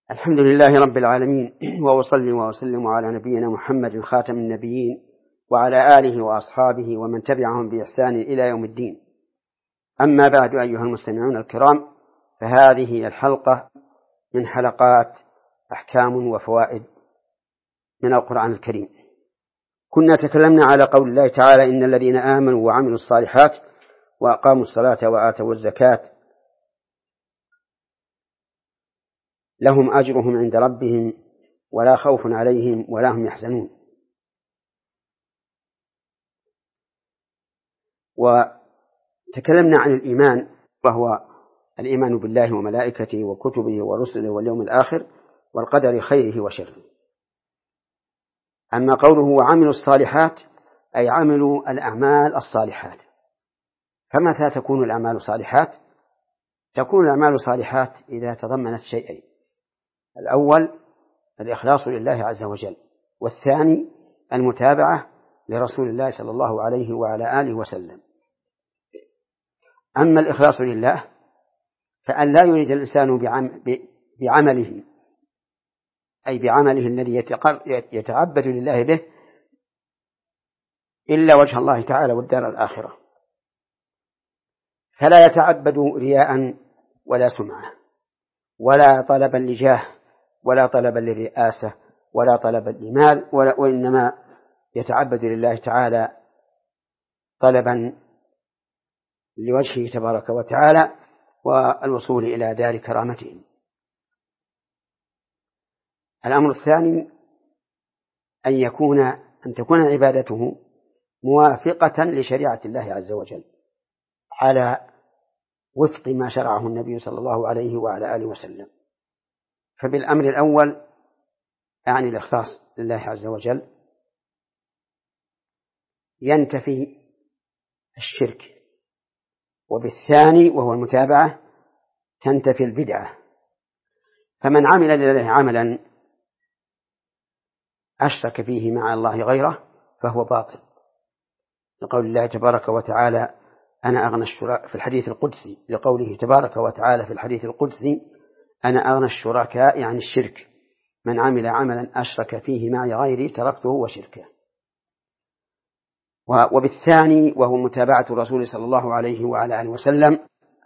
الحمد لله رب العالمين، وأصلي وأسلم على نبينا محمد خاتم النبيين وعلى آله وأصحابه ومن تبعهم بإحسان إلى يوم الدين. أما بعد، أيها المستمعون الكرام، فهذه الحلقة من حلقات أحكام وفوائد من القرآن الكريم. كنا تكلمنا على قول الله تعالى: إن الذين آمنوا وعملوا الصالحات وأقاموا الصلاة وآتوا الزكاة لهم أجرهم عند ربهم ولا خوف عليهم ولا هم يحزنون. وتكلمنا عن الإيمان، وهو الإيمان بالله وملائكته وكتبه ورسله واليوم الآخر والقدر خيره وشره. أما قوله وعملوا الصالحات أي عملوا الأعمال الصالحات. فمتى تكون الأعمال صالحات؟ تكون الأعمال صالحات إذا تضمنت شيئين: الأول الإخلاص لله عز وجل، والثاني المتابعة لرسول الله صلى الله عليه وعلى آله وسلم. أما الإخلاص لله فأن لا يريد الإنسان بعمله، أي بعمله الذي يتعبد لله به، إلا وجه الله تعالى والدار الآخرة، فلا يتعبد رياء ولا سمعة ولا طلبا لجاه ولا طلبا للرئاسة ولا طلبا لمال، وإنما يتعبد لله تعالى طلبا لوجهه تبارك وتعالى والوصول إلى دار كرامته. الأمر الثاني أن تكون عبادته موافقة لشريعة الله عز وجل على وفق ما شرعه النبي صلى الله عليه وعلى آله وسلم. فبالأمر الأول يعني الإخلاص لله عز وجل ينتفي الشرك، وبالثاني وهو المتابعة تنتفي البدعة. فمن عمل لله عملا أشرك فيه مع الله غيره فهو باطل، لقول الله تبارك وتعالى: أنا أغنى الشركاء في الحديث القدسي، لقوله تبارك وتعالى في الحديث القدسي: أنا أغنى الشركاء يعني الشرك، من عمل عملا أشرك فيه معي غيري تركته وشركه. وبالثاني وهو متابعة الرسول صلى الله عليه وعلى آله وسلم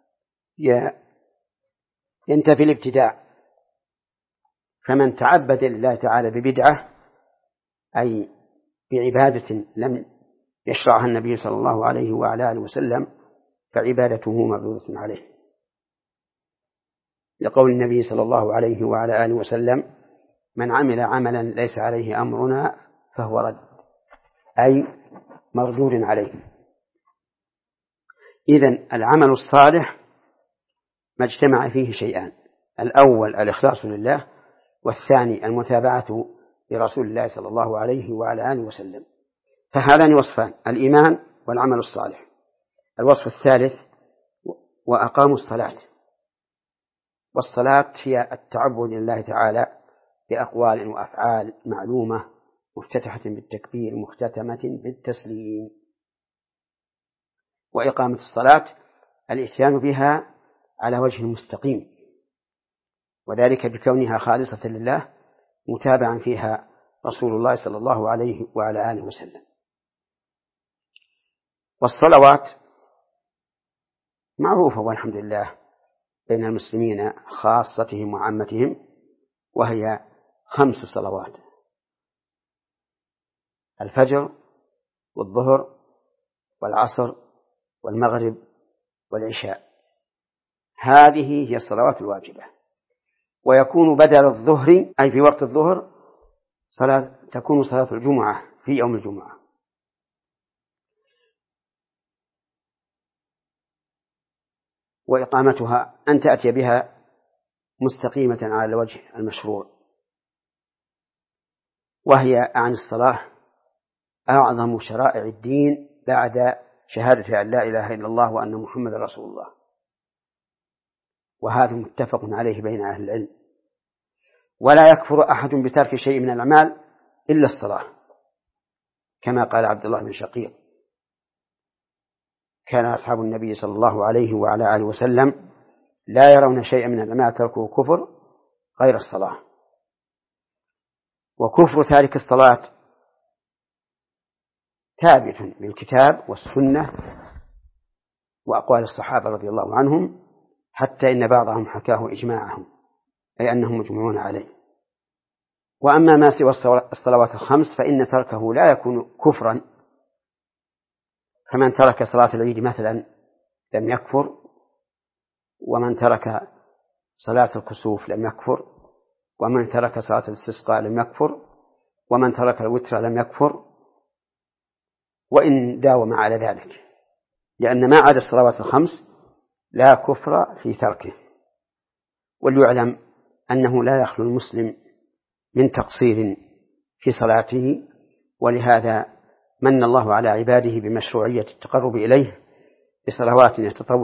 ينتفي الابتداع. فمن تعبد لله تعالى ببدعة، أي بعبادة لم يشرعها النبي صلى الله عليه وعلى آله وسلم، فعبادته مردودة عليه، لقول النبي صلى الله عليه وعلى آله وسلم: من عمل عملا ليس عليه أمرنا فهو رد، أي مردود عليه. إذن العمل الصالح ما اجتمع فيه شيئان: الأول الإخلاص لله، والثاني المتابعة لرسول الله صلى الله عليه وعلى آله وسلم. فهذان وصفان: الإيمان والعمل الصالح. الوصف الثالث: وأقاموا الصلاة. والصلاة هي التعبد لله تعالى بأقوال وأفعال معلومة، مفتتحة بالتكبير مختتمة بالتسليم. وإقامة الصلاة الإتيان بها على وجه المستقيم، وذلك بكونها خالصة لله متابعا فيها رسول الله صلى الله عليه وعلى آله وسلم. والصلوات معروفة والحمد لله بين المسلمين خاصتهم وعامتهم، وهي 5 صلوات: الفجر والظهر والعصر والمغرب والعشاء. هذه هي الصلوات الواجبة. ويكون بدل الظهر، أي في وقت الظهر، تكون صلاة الجمعة في يوم الجمعة. وإقامتها أن تأتي بها مستقيمة على الوجه المشروع، وهي عن الصلاة أعظم شرائع الدين بعد شهادة أن لا إله إلا الله وأن محمد رسول الله، وهذا متفق عليه بين أهل العلم. ولا يكفر أحد بترك شيء من الأعمال إلا الصلاة، كما قال عبد الله بن شقيق: كان أصحاب النبي صلى الله عليه وعلى آله وسلم لا يرون شيئا من الأعمال تركه كفر غير الصلاة. وكفر تارك الصلاة ثابت بالكتاب والسنة وأقوال الصحابة رضي الله عنهم، حتى إن بعضهم حكاه إجماعهم، أي أنهم مجمعون عليه. وأما ما سوى الصلوات الخمس فإن تركه لا يكون كفرا، فمن ترك صلاة العيد مثلا لم يكفر، ومن ترك صلاة الكسوف لم يكفر، ومن ترك صلاة الاستسقاء لم يكفر، ومن ترك الوتر لم يكفر، وإن داوم على ذلك، لأن ما عدا الصلوات الخمس لا كفر في تركه. وليعلم أنه لا يخلو المسلم من تقصير في صلاته، ولهذا من الله على عباده بمشروعية التقرب إليه بصلوات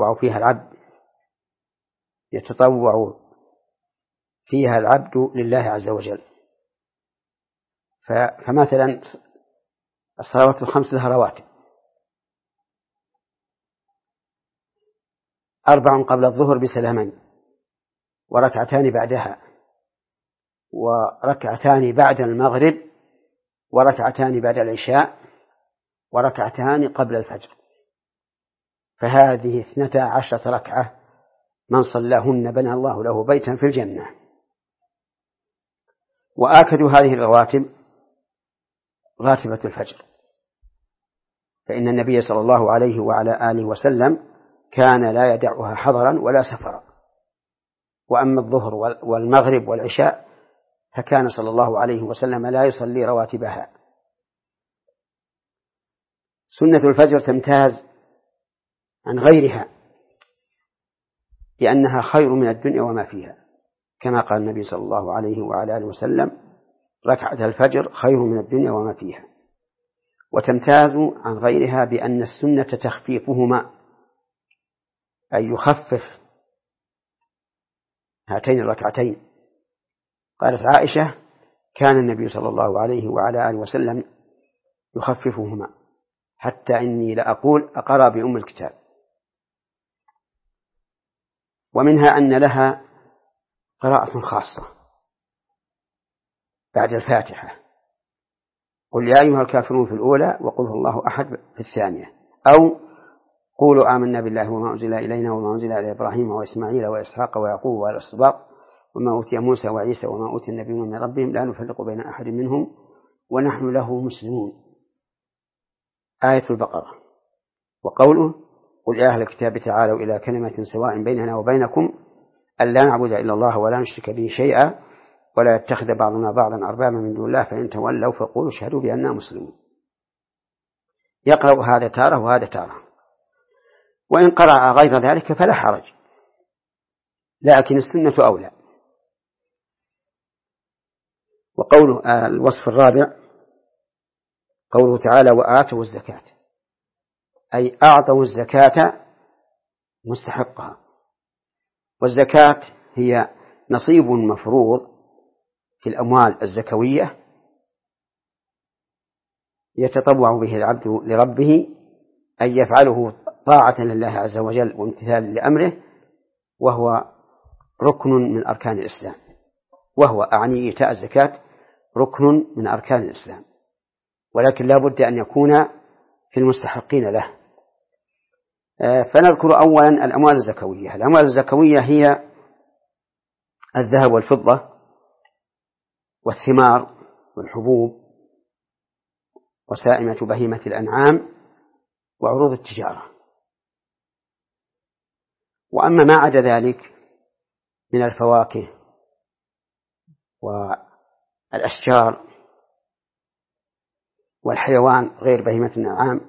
يتطوع فيها العبد لله عز وجل. فمثلا الصلوات الخمس لها رواتب: 4 قبل الظهر بسلامين، وركعتان بعدها، وركعتان بعد المغرب، وركعتان بعد العشاء، وركعتان قبل الفجر. فهذه 12 ركعة من صلاهن بنى الله له بيتا في الجنة. وآكد هذه الرواتب راتبة الفجر، فإن النبي صلى الله عليه وعلى آله وسلم كان لا يدعها حضرا ولا سفرا. وأما الظهر والمغرب والعشاء فكان صلى الله عليه وسلم لا يصلي رواتبها. سنة الفجر تمتاز عن غيرها لأنها خير من الدنيا وما فيها، كما قال النبي صلى الله عليه وعلى آله وسلم: ركعة الفجر خير من الدنيا وما فيها. وتمتاز عن غيرها بأن السنة تخفيفهما، أي يخفف هاتين الركعتين. قالت عائشة: كان النبي صلى الله عليه وعلى آله وسلم يخففهما حتى إني لأقول أقرأ بأم الكتاب. ومنها أن لها قراءة خاصة بعد الفاتحة: قل يا أيها الكافرون في الأولى، وقل هو الله أحد في الثانية، أو قولوا آمنا بالله وما أنزل إلينا وما أنزل إلى إبراهيم وإسماعيل وإسحاق ويعقوب والأسباط وما أوتي موسى وعيسى وما أوتي النبيون من ربهم لا نفرق بين أحد منهم ونحن له مسلمون. آية البقرة. وقوله: قل يا أهل الكتاب تعالوا إلى كلمة سواء بيننا وبينكم ألا نعبد إلا الله ولا نشرك به شيئا ولا يتخذ بعضنا بعضا أربابا من دون الله فإن تولوا فقولوا اشهدوا بأننا مسلمون. يقرأ هذا تارة وهذا تارة، وإن قرأ غير ذلك فلا حرج، لكن السنة أولى. وقوله الوصف الرابع قوله تعالى: وآتوا الزكاة، أي أعطوا الزكاة مستحقها. والزكاة هي نصيب مفروض في الأموال الزكوية يتطوع به العبد لربه أن يفعله طاعة لله عز وجل وامتثالا لأمره، وهو ركن من أركان الإسلام، وهو أعني إيتاء الزكاة ركن من أركان الإسلام، ولكن لا بد أن يكون في المستحقين له. فنذكر أولا الأموال الزكوية. الأموال الزكوية هي الذهب والفضة والثمار والحبوب وسائمة بهيمة الأنعام وعروض التجارة. وأما ما عدا ذلك من الفواكه والأشجار والحيوان غير بهيمة الأنعام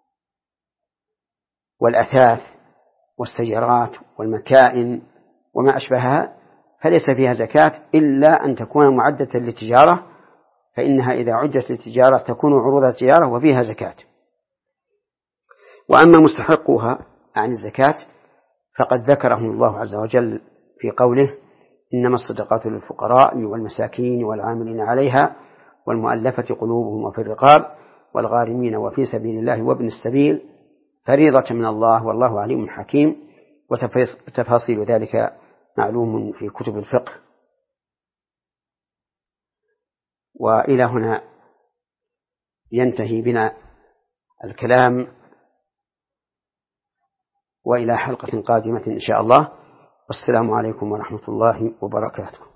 والأثاث والسيارات والمكائن وما أشبهها فليس فيها زكاة إلا أن تكون معدة للتجارة، فإنها إذا عدت للتجارة تكون عروض التجارة وفيها زكاة. وأما مستحقها عن الزكاة فقد ذكرهم الله عز وجل في قوله: إنما الصدقات للفقراء والمساكين والعاملين عليها والمؤلفة قلوبهم وفي الرقاب والغارمين وفي سبيل الله وابن السبيل فريضة من الله والله عليم حكيم. وتفاصيل ذلك معلوم في كتب الفقه. وإلى هنا ينتهي بنا الكلام، وإلى حلقة قادمة إن شاء الله. والسلام عليكم ورحمة الله وبركاته.